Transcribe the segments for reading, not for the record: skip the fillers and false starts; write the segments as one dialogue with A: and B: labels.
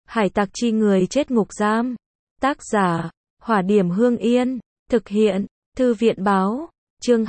A: Hải tặc chi người chết ngục giam. Tác giả, Hỏa Điểm Hương Yên. Thực hiện, Thư viện báo. Chương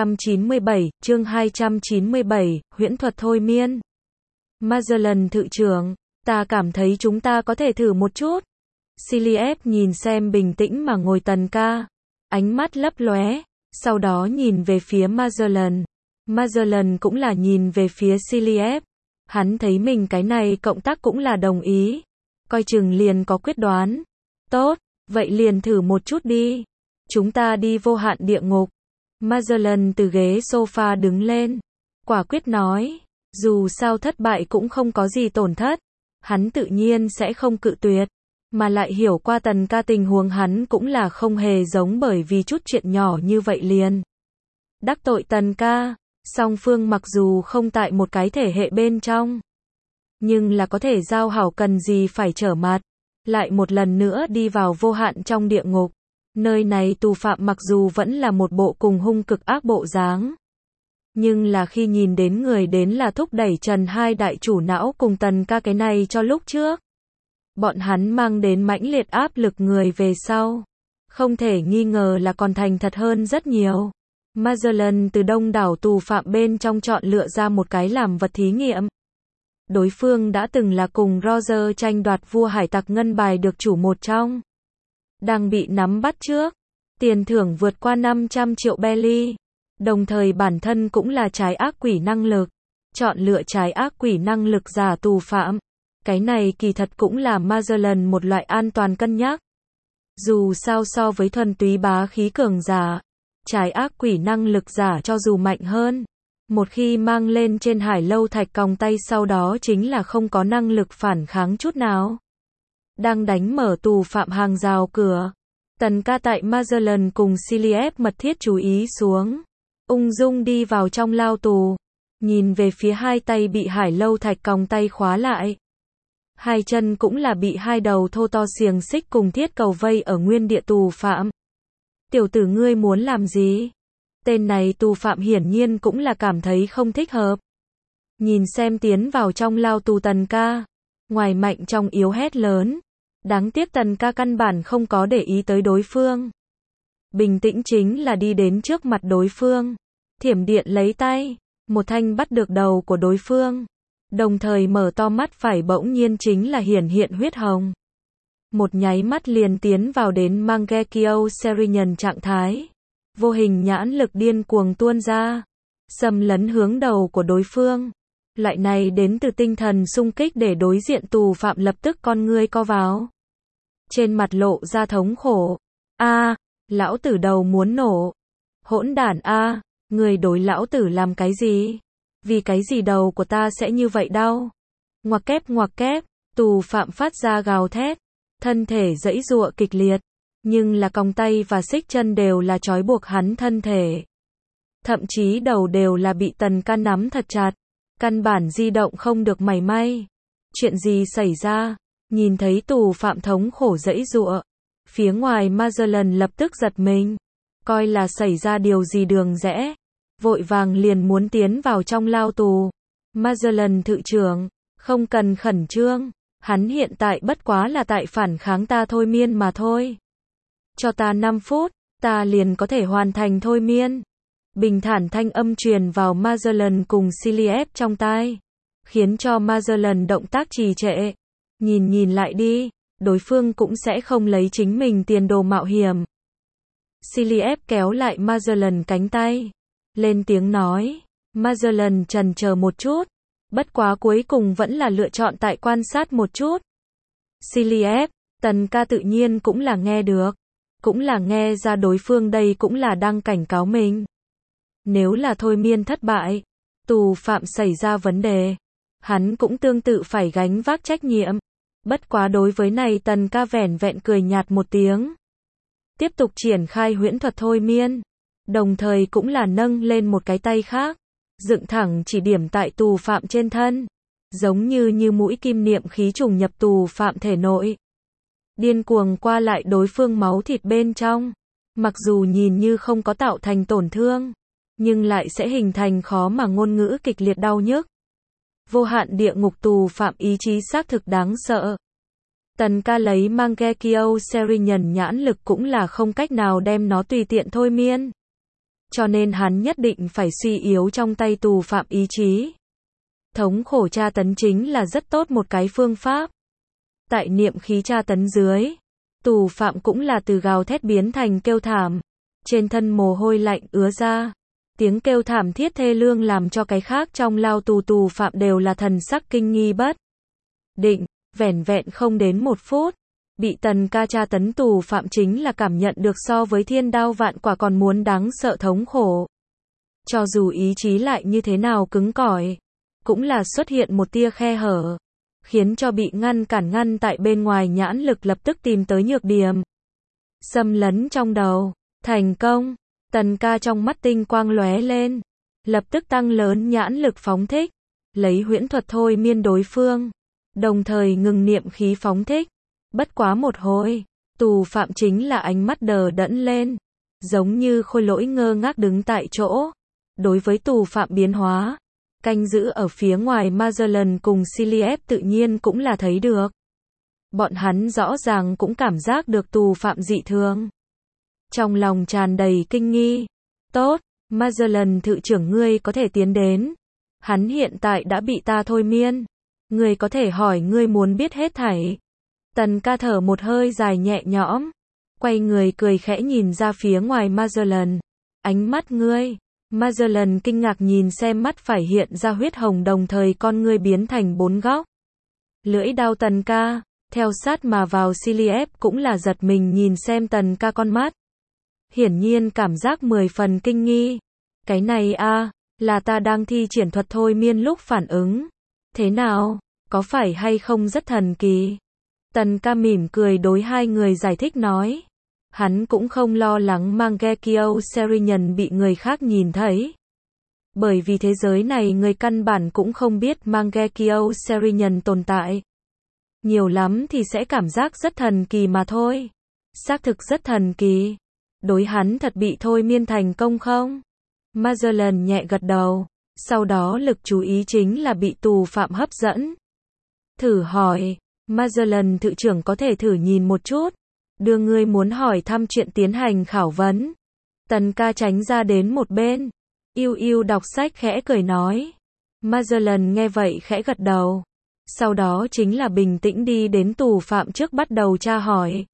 A: 297, huyễn thuật thôi miên. Magellan thự trưởng, ta cảm thấy chúng ta có thể thử một chút. Cillian nhìn xem bình tĩnh mà ngồi Tần ca. Ánh mắt lấp lóe, sau đó nhìn về phía Magellan. Magellan cũng là nhìn về phía Cillian. Hắn thấy mình cái này cộng tác cũng là đồng ý. Coi chừng liền có quyết đoán. Tốt, vậy liền thử một chút đi. Chúng ta đi vô hạn địa ngục. Magellan từ ghế sofa đứng lên. Quả quyết nói. Dù sao thất bại cũng không có gì tổn thất. Hắn tự nhiên sẽ không cự tuyệt. Mà lại hiểu qua Tần ca tình huống hắn cũng là không hề giống bởi vì chút chuyện nhỏ như vậy liền đắc tội Tần ca. Song phương mặc dù không tại một cái thể hệ bên trong, nhưng là có thể giao hảo, cần gì phải trở mặt. Lại một lần nữa đi vào vô hạn trong địa ngục. Nơi này tù phạm mặc dù vẫn là một bộ cùng hung cực ác bộ dáng, nhưng là khi nhìn đến người đến là thúc đẩy Trần hai đại chủ não cùng Tần ca cái này cho lúc trước. Bọn hắn mang đến mãnh liệt áp lực người về sau. Không thể nghi ngờ là còn thành thật hơn rất nhiều. Magellan từ đông đảo tù phạm bên trong chọn lựa ra một cái làm vật thí nghiệm. Đối phương đã từng là cùng Roger tranh đoạt vua hải tặc ngân bài được chủ một trong. Đang bị nắm bắt trước. Tiền thưởng vượt qua 500 triệu belly. Đồng thời bản thân cũng là trái ác quỷ năng lực. Chọn lựa trái ác quỷ năng lực giả tù phạm. Cái này kỳ thật cũng là Magellan một loại an toàn cân nhắc. Dù sao so với thuần túy bá khí cường giả, trái ác quỷ năng lực giả cho dù mạnh hơn, một khi mang lên trên hải lâu thạch còng tay sau đó chính là không có năng lực phản kháng chút nào. Đang đánh mở tù phạm hàng rào cửa, Tần ca tại Magellan cùng Cillian mật thiết chú ý xuống, ung dung đi vào trong lao tù, nhìn về phía hai tay bị hải lâu thạch còng tay khóa lại. Hai chân cũng là bị hai đầu thô to xiềng xích cùng thiết cầu vây ở nguyên địa tù phạm. Tiểu tử ngươi muốn làm gì? Tên này tù phạm hiển nhiên cũng là cảm thấy không thích hợp. Nhìn xem tiến vào trong lao tù Tần ca. Ngoài mạnh trong yếu hét lớn. Đáng tiếc Tần ca căn bản không có để ý tới đối phương. Bình tĩnh chính là đi đến trước mặt đối phương. Thiểm điện lấy tay. Một thanh bắt được đầu của đối phương. Đồng thời mở to mắt phải bỗng nhiên chính là hiển hiện huyết hồng. Một nháy mắt liền tiến vào đến Mangekyo Serinian trạng thái. Vô hình nhãn lực điên cuồng tuôn ra. Xâm lấn hướng đầu của đối phương. Loại này đến từ tinh thần xung kích để đối diện tù phạm lập tức con ngươi co vào. Trên mặt lộ ra thống khổ. A, lão tử đầu muốn nổ. Hỗn đản a, người đối lão tử làm cái gì? Vì cái gì đầu của ta sẽ như vậy đau? Ngoặc kép, tù phạm phát ra gào thét. Thân thể giãy giụa kịch liệt. Nhưng là còng tay và xích chân đều là trói buộc hắn thân thể. Thậm chí đầu đều là bị Tần ca nắm thật chặt. Căn bản di động không được mảy may. Chuyện gì xảy ra? Nhìn thấy tù phạm thống khổ giãy giụa. Phía ngoài Magellan lập tức giật mình. Coi là xảy ra điều gì đường rẽ. Vội vàng liền muốn tiến vào trong lao tù. Magellan thự trưởng, không cần khẩn trương. Hắn hiện tại bất quá là tại phản kháng ta thôi miên mà thôi. Cho ta 5 phút, ta liền có thể hoàn thành thôi miên. Bình thản thanh âm truyền vào Magellan cùng Cillian trong tai. Khiến cho Magellan động tác trì trệ. Nhìn lại đi, đối phương cũng sẽ không lấy chính mình tiền đồ mạo hiểm. Cillian kéo lại Magellan cánh tay. Lên tiếng nói. Magellan chần chờ một chút. Bất quá cuối cùng vẫn là lựa chọn tại quan sát một chút. Cillian, Tần ca tự nhiên cũng là nghe được. Cũng là nghe ra đối phương đây cũng là đang cảnh cáo mình. Nếu là thôi miên thất bại, tù phạm xảy ra vấn đề, hắn cũng tương tự phải gánh vác trách nhiệm. Bất quá đối với này Tần ca vẻn vẹn cười nhạt một tiếng. Tiếp tục triển khai huyễn thuật thôi miên. Đồng thời cũng là nâng lên một cái tay khác. Dựng thẳng chỉ điểm tại tù phạm trên thân. Giống như mũi kim niệm khí trùng nhập tù phạm thể nội. Điên cuồng qua lại đối phương máu thịt bên trong. Mặc dù nhìn như không có tạo thành tổn thương, nhưng lại sẽ hình thành khó mà ngôn ngữ kịch liệt đau nhức. Vô hạn địa ngục tù phạm ý chí xác thực đáng sợ. Tần ca lấy Mangekyou Serinyần nhãn lực cũng là không cách nào đem nó tùy tiện thôi miên. Cho nên hắn nhất định phải suy yếu trong tay tù phạm ý chí. Thống khổ tra tấn chính là rất tốt một cái phương pháp. Tại niệm khí tra tấn dưới, tù phạm cũng là từ gào thét biến thành kêu thảm. Trên thân mồ hôi lạnh ứa ra. Tiếng kêu thảm thiết thê lương làm cho cái khác trong lao tù phạm đều là thần sắc kinh nghi bất định. Vẻn vẹn không đến 1 phút, bị tần ca tra tấn tù phạm chính là cảm nhận được so với thiên đao vạn quả còn muốn đáng sợ thống khổ. Cho dù ý chí lại như thế nào cứng cỏi, cũng là xuất hiện một tia khe hở, khiến cho bị ngăn tại bên ngoài nhãn lực lập tức tìm tới nhược điểm. Xâm lấn trong đầu, thành công, tần ca trong mắt tinh quang lóe lên, lập tức tăng lớn nhãn lực phóng thích, lấy huyễn thuật thôi miên đối phương. Đồng thời ngừng niệm khí phóng thích. Bất quá một hồi, tù phạm chính là ánh mắt đờ đẫn lên, giống như khôi lỗi ngơ ngác đứng tại chỗ. Đối với tù phạm biến hóa, canh giữ ở phía ngoài Magellan cùng Cillian tự nhiên cũng là thấy được. Bọn hắn rõ ràng cũng cảm giác được tù phạm dị thường. Trong lòng tràn đầy kinh nghi. Tốt, Magellan thự trưởng ngươi có thể tiến đến. Hắn hiện tại đã bị ta thôi miên. Ngươi có thể hỏi ngươi muốn biết hết thảy. Tần ca thở một hơi dài nhẹ nhõm. Quay người cười khẽ nhìn ra phía ngoài Magellan. Ánh mắt ngươi. Magellan kinh ngạc nhìn xem mắt phải hiện ra huyết hồng đồng thời con ngươi biến thành 4 góc. Lưỡi đao tần ca. Theo sát mà vào Cillian cũng là giật mình nhìn xem tần ca con mắt. Hiển nhiên cảm giác 10 phần kinh nghi. Cái này là ta đang thi triển thuật thôi miên lúc phản ứng. Thế nào, có phải hay không rất thần kỳ? Tần ca mỉm cười đối hai người giải thích nói. Hắn cũng không lo lắng Mangekyou Serinyần bị người khác nhìn thấy. Bởi vì thế giới này người căn bản cũng không biết Mangekyou Serinyần tồn tại. Nhiều lắm thì sẽ cảm giác rất thần kỳ mà thôi. Xác thực rất thần kỳ. Đối hắn thật bị thôi miên thành công không? Magellan nhẹ gật đầu. Sau đó lực chú ý chính là bị tù phạm hấp dẫn. Thử hỏi, Magellan thự trưởng có thể thử nhìn một chút. Đưa ngươi muốn hỏi thăm chuyện tiến hành khảo vấn. Tần ca tránh ra đến một bên. Yêu đọc sách khẽ cười nói. Magellan nghe vậy khẽ gật đầu. Sau đó chính là bình tĩnh đi đến tù phạm trước bắt đầu tra hỏi.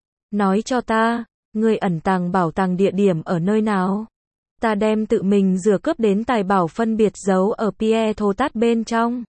A: Nói cho ta, ngươi ẩn tàng bảo tàng địa điểm ở nơi nào? Ta đem tự mình rửa cướp đến tài bảo phân biệt giấu ở Pierre thô tát bên trong.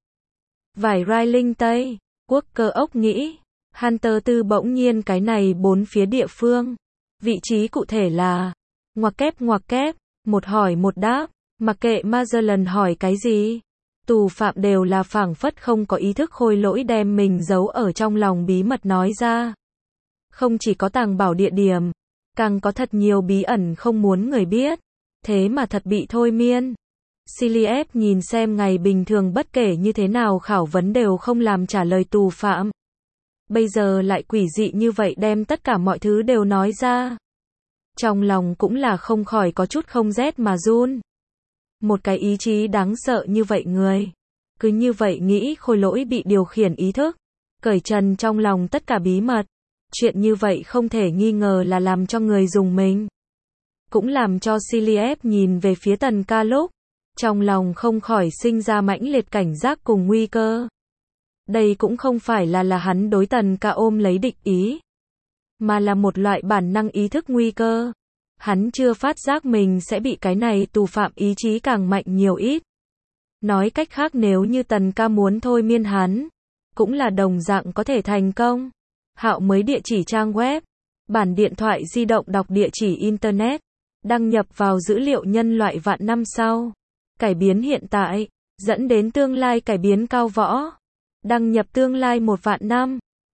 A: Vải rai linh Tây, quốc cơ ốc nghĩ. Hunter tư bỗng nhiên cái này 4 phía địa phương. Vị trí cụ thể là ngoặc kép, một hỏi một đáp, mặc kệ Magellan hỏi cái gì. Tù phạm đều là phảng phất không có ý thức khôi lỗi đem mình giấu ở trong lòng bí mật nói ra. Không chỉ có tàng bảo địa điểm, càng có thật nhiều bí ẩn không muốn người biết. Thế mà thật bị thôi miên. Cillian nhìn xem ngày bình thường bất kể như thế nào khảo vấn đều không làm trả lời tù phạm. Bây giờ lại quỷ dị như vậy đem tất cả mọi thứ đều nói ra. Trong lòng cũng là không khỏi có chút không rét mà run. Một cái ý chí đáng sợ như vậy người. Cứ như vậy nghĩ khôi lỗi bị điều khiển ý thức. Cởi trần trong lòng tất cả bí mật. Chuyện như vậy không thể nghi ngờ là làm cho người dùng mình. Cũng làm cho Cillian nhìn về phía tần ca lúc. Trong lòng không khỏi sinh ra mãnh liệt cảnh giác cùng nguy cơ. Đây cũng không phải là hắn đối tần ca ôm lấy địch ý. Mà là một loại bản năng ý thức nguy cơ. Hắn chưa phát giác mình sẽ bị cái này tù phạm ý chí càng mạnh nhiều ít. Nói cách khác nếu như tần ca muốn thôi miên hắn. Cũng là đồng dạng có thể thành công. Hạo mới địa chỉ trang web. Bản điện thoại di động đọc địa chỉ internet. Đăng nhập vào dữ liệu nhân loại vạn năm sau. Cải biến hiện tại. Dẫn đến tương lai cải biến cao võ. Đăng nhập tương lai 1 vạn năm.